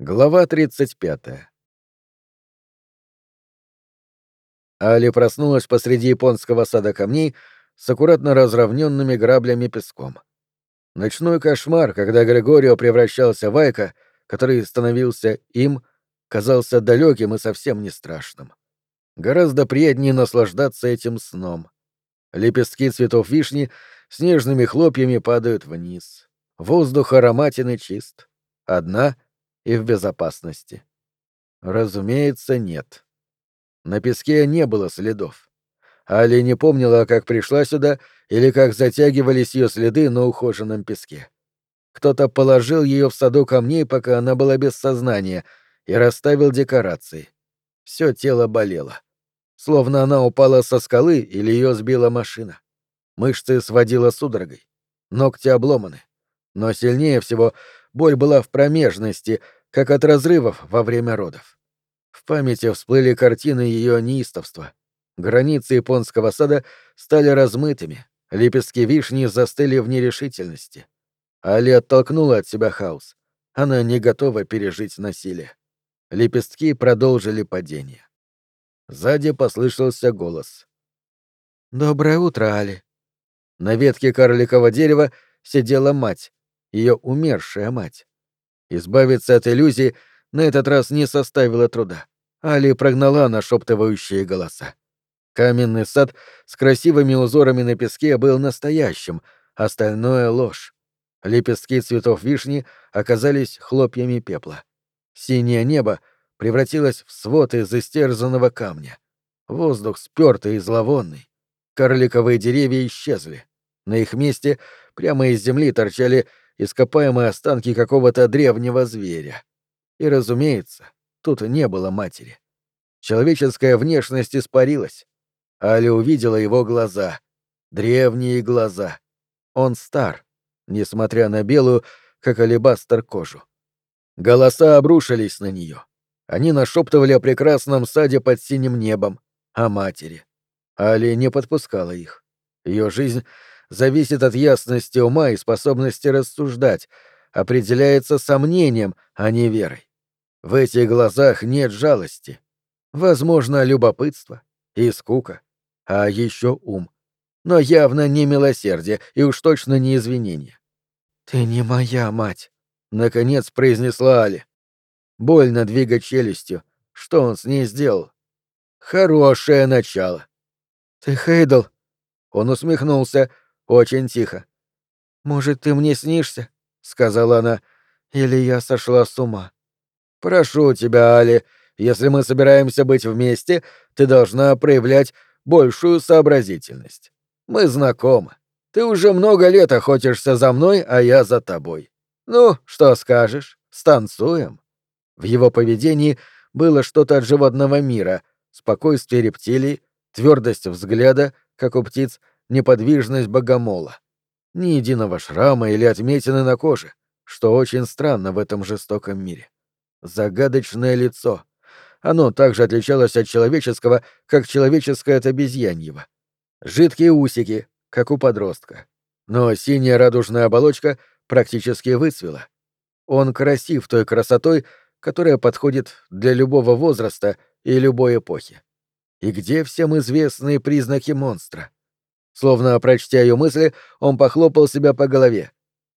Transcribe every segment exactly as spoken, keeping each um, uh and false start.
Глава тридцать пятая. Али проснулась посреди японского сада камней с аккуратно разровненными граблями песком. Ночной кошмар, когда Григорио превращался в Айка, который становился им, казался далеким и совсем не страшным. Гораздо приятнее наслаждаться этим сном. Лепестки цветов вишни снежными хлопьями падают вниз. Воздух ароматен и чист. Одна и в безопасности. Разумеется, нет. На песке не было следов. Али не помнила, как пришла сюда или как затягивались ее следы на ухоженном песке. Кто-то положил ее в саду камней, пока она была без сознания, и расставил декорации. Все тело болело. Словно она упала со скалы или ее сбила машина. Мышцы сводила судорогой. Ногти обломаны. Но сильнее всего боль была в промежности, как от разрывов во время родов. В памяти всплыли картины ее неистовства. Границы японского сада стали размытыми, лепестки вишни застыли в нерешительности. Али оттолкнула от себя хаос. Она не готова пережить насилие. Лепестки продолжили падение. Сзади послышался голос. «Доброе утро, Али». На ветке карликового дерева сидела мать, ее умершая мать. Избавиться от иллюзии на этот раз не составило труда. Али прогнала нашептывающие голоса. Каменный сад с красивыми узорами на песке был настоящим, остальное — ложь. Лепестки цветов вишни оказались хлопьями пепла. Синее небо превратилось в свод из истерзанного камня. Воздух спёртый и зловонный. Карликовые деревья исчезли. На их месте прямо из земли торчали ископаемые останки какого-то древнего зверя. И, разумеется, тут не было матери. Человеческая внешность испарилась. Али увидела его глаза. Древние глаза. Он стар, несмотря на белую, как алебастр, кожу. Голоса обрушились на нее. Они нашептывали о прекрасном саде под синим небом, о матери. Али не подпускала их. Ее жизнь зависит от ясности ума и способности рассуждать, определяется сомнением, а не верой. В этих глазах нет жалости. Возможно, любопытство и скука, а еще ум. Но явно не милосердие и уж точно не извинение. «Ты не моя мать», — наконец произнесла Али. Больно двигать челюстью. Что он с ней сделал? Хорошее начало. «Ты Хейдл?» Он усмехнулся, очень тихо. «Может, ты мне снишься?» — сказала она. «Или я сошла с ума?» «Прошу тебя, Али, если мы собираемся быть вместе, ты должна проявлять большую сообразительность. Мы знакомы. Ты уже много лет охотишься за мной, а я за тобой. Ну, что скажешь? Станцуем?» В его поведении было что-то от животного мира, спокойствие рептилий, твердость взгляда, как у птиц, неподвижность богомола. Ни единого шрама или отметины на коже, что очень странно в этом жестоком мире. Загадочное лицо. Оно также отличалось от человеческого, как человеческое от обезьяньего. Жидкие усики, как у подростка. Но синяя радужная оболочка практически выцвела. Он красив той красотой, которая подходит для любого возраста и любой эпохи. И где всем известные признаки монстра? Словно прочтя ее мысли, он похлопал себя по голове.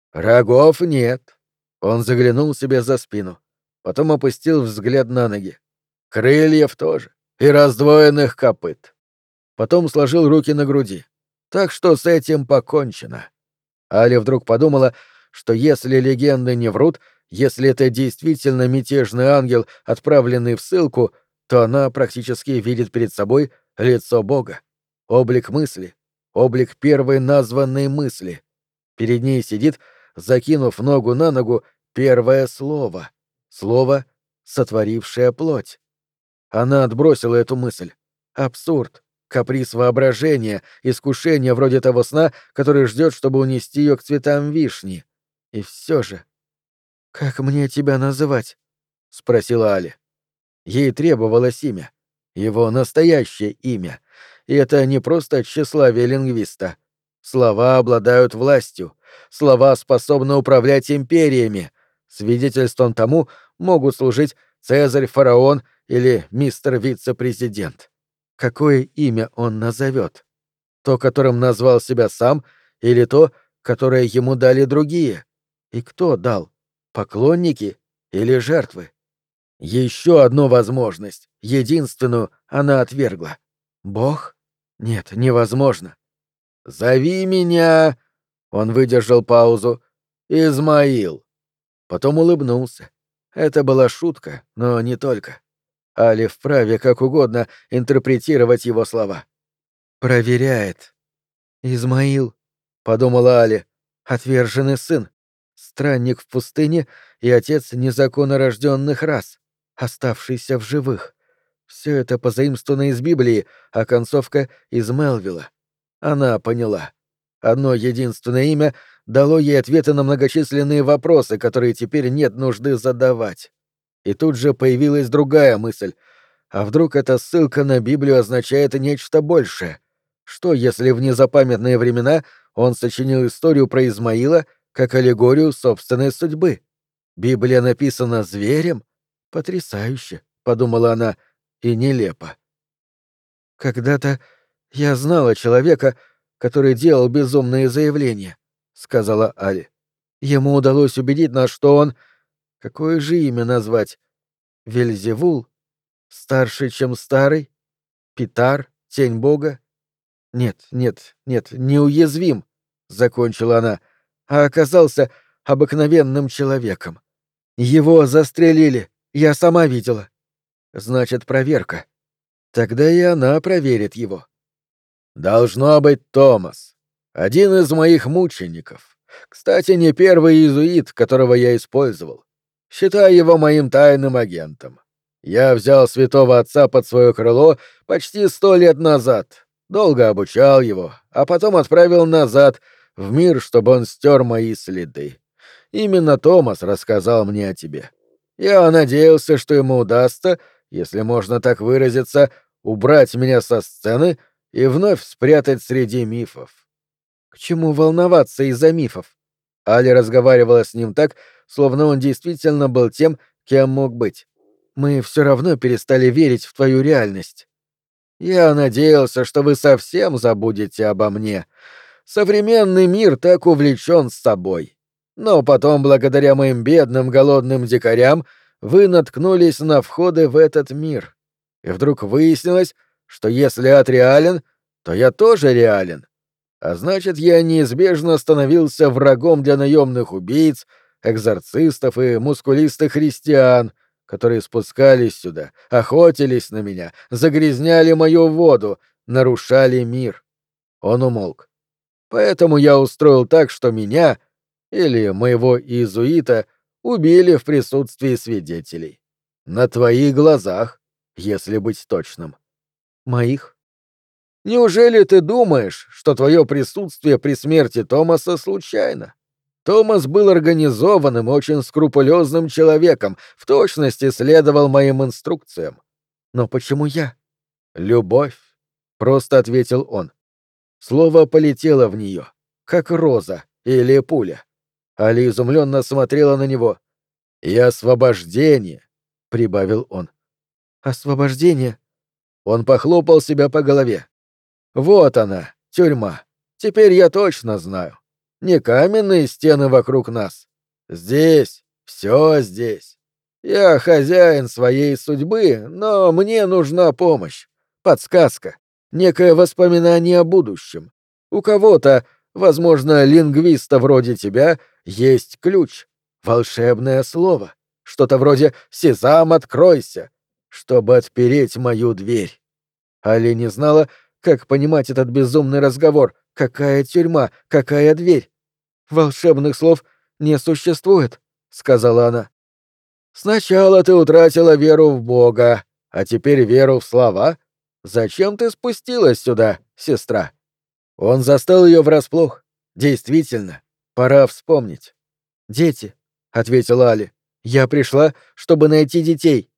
Рогов нет. Он заглянул себе за спину. Потом опустил взгляд на ноги. Крыльев тоже. И раздвоенных копыт. Потом сложил руки на груди. Так что с этим покончено. Али вдруг подумала, что если легенды не врут, если это действительно мятежный ангел, отправленный в ссылку, то она практически видит перед собой лицо Бога, облик мысли, облик первой названной мысли. Перед ней сидит, закинув ногу на ногу, первое слово. Слово, сотворившее плоть. Она отбросила эту мысль. Абсурд, каприз воображения, искушение вроде того сна, который ждет, чтобы унести ее к цветам вишни. И все же... «Как мне тебя называть?» — спросила Али. Ей требовалось имя. Его настоящее имя. И это не просто тщеславие лингвиста. Слова обладают властью. Слова способны управлять империями. Свидетельством тому могут служить Цезарь, фараон или мистер вице-президент. Какое имя он назовет? То, которым назвал себя сам, или то, которое ему дали другие? И кто дал? Поклонники или жертвы? Еще одну возможность, единственную, она отвергла. Бог? Нет, невозможно. «Зови меня...» — он выдержал паузу. «Измаил». Потом улыбнулся. Это была шутка, но не только. Али вправе как угодно интерпретировать его слова. «Проверяет». «Измаил», — подумала Али, — «отверженный сын, странник в пустыне и отец незаконно рожденных рас, оставшийся в живых. Все это позаимствовано из Библии, а концовка — из Мелвилла. Она поняла. Одно единственное имя дало ей ответы на многочисленные вопросы, которые теперь нет нужды задавать. И тут же появилась другая мысль. А вдруг эта ссылка на Библию означает нечто большее? Что, если в незапамятные времена он сочинил историю про Измаила как аллегорию собственной судьбы? Библия написана зверем? Потрясающе, — подумала она, — и нелепо. Когда-то я знала человека, который делал безумные заявления, — сказала Али. Ему удалось убедить нас, что он... Какое же имя назвать? Вельзевул? Старше, чем старый? Питар? Тень Бога? Нет, нет, нет, неуязвим, — закончила она, — а оказался обыкновенным человеком. Его застрелили, я сама видела. Значит, проверка. Тогда и она проверит его. Должно быть Томас. Один из моих мучеников. Кстати, не первый иезуит, которого я использовал. Считай его моим тайным агентом. Я взял святого отца под свое крыло почти сто лет назад, долго обучал его, а потом отправил назад, в мир, чтобы он стер мои следы. Именно Томас рассказал мне о тебе. Я надеялся, что ему удастся, если можно так выразиться, убрать меня со сцены и вновь спрятать среди мифов. К чему волноваться из-за мифов? Али разговаривала с ним так, словно он действительно был тем, кем мог быть. Мы все равно перестали верить в твою реальность. Я надеялся, что вы совсем забудете обо мне. Современный мир так увлечен собой. Но потом, благодаря моим бедным голодным дикарям, вы наткнулись на входы в этот мир. И вдруг выяснилось, что если ад реален, то я тоже реален. А значит, я неизбежно становился врагом для наемных убийц, экзорцистов и мускулистых христиан, которые спускались сюда, охотились на меня, загрязняли мою воду, нарушали мир. Он умолк. Поэтому я устроил так, что меня, или моего иезуита, убили в присутствии свидетелей. На твоих глазах, если быть точным. Моих? Неужели ты думаешь, что твое присутствие при смерти Томаса случайно? Томас был организованным, очень скрупулезным человеком, в точности следовал моим инструкциям. Но почему я? Любовь, просто ответил он. Слово полетело в нее, как роза или пуля. Али изумленно смотрела на него. «И освобождение», — прибавил он. «Освобождение?» Он похлопал себя по голове. «Вот она, тюрьма. Теперь я точно знаю. Не каменные стены вокруг нас. Здесь, все здесь. Я хозяин своей судьбы, но мне нужна помощь, подсказка, некое воспоминание о будущем. У кого-то, возможно, лингвиста вроде тебя, есть ключ, волшебное слово, что-то вроде «Сезам, откройся», чтобы отпереть мою дверь». Али не знала, как понимать этот безумный разговор, какая тюрьма, какая дверь. «Волшебных слов не существует», — сказала она. «Сначала ты утратила веру в Бога, а теперь веру в слова. Зачем ты спустилась сюда, сестра?» Он застал ее врасплох. Действительно, пора вспомнить. «Дети», — ответила Али. «Я пришла, чтобы найти детей».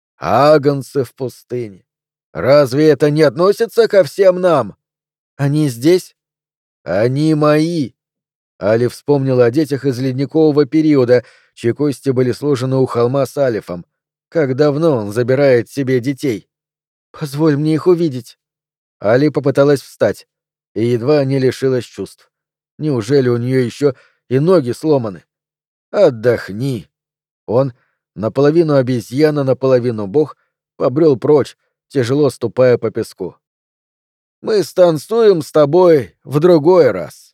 «Агнцы в пустыне. Разве это не относится ко всем нам?» «Они здесь?» «Они мои». Али вспомнила о детях из ледникового периода, чьи кости были сложены у холма с Алифом. Как давно он забирает себе детей? «Позволь мне их увидеть». Али попыталась встать и едва не лишилась чувств. Неужели у нее еще и ноги сломаны? «Отдохни». Он, наполовину обезьяна, наполовину бог, побрел прочь, тяжело ступая по песку. «Мы станцуем с тобой в другой раз».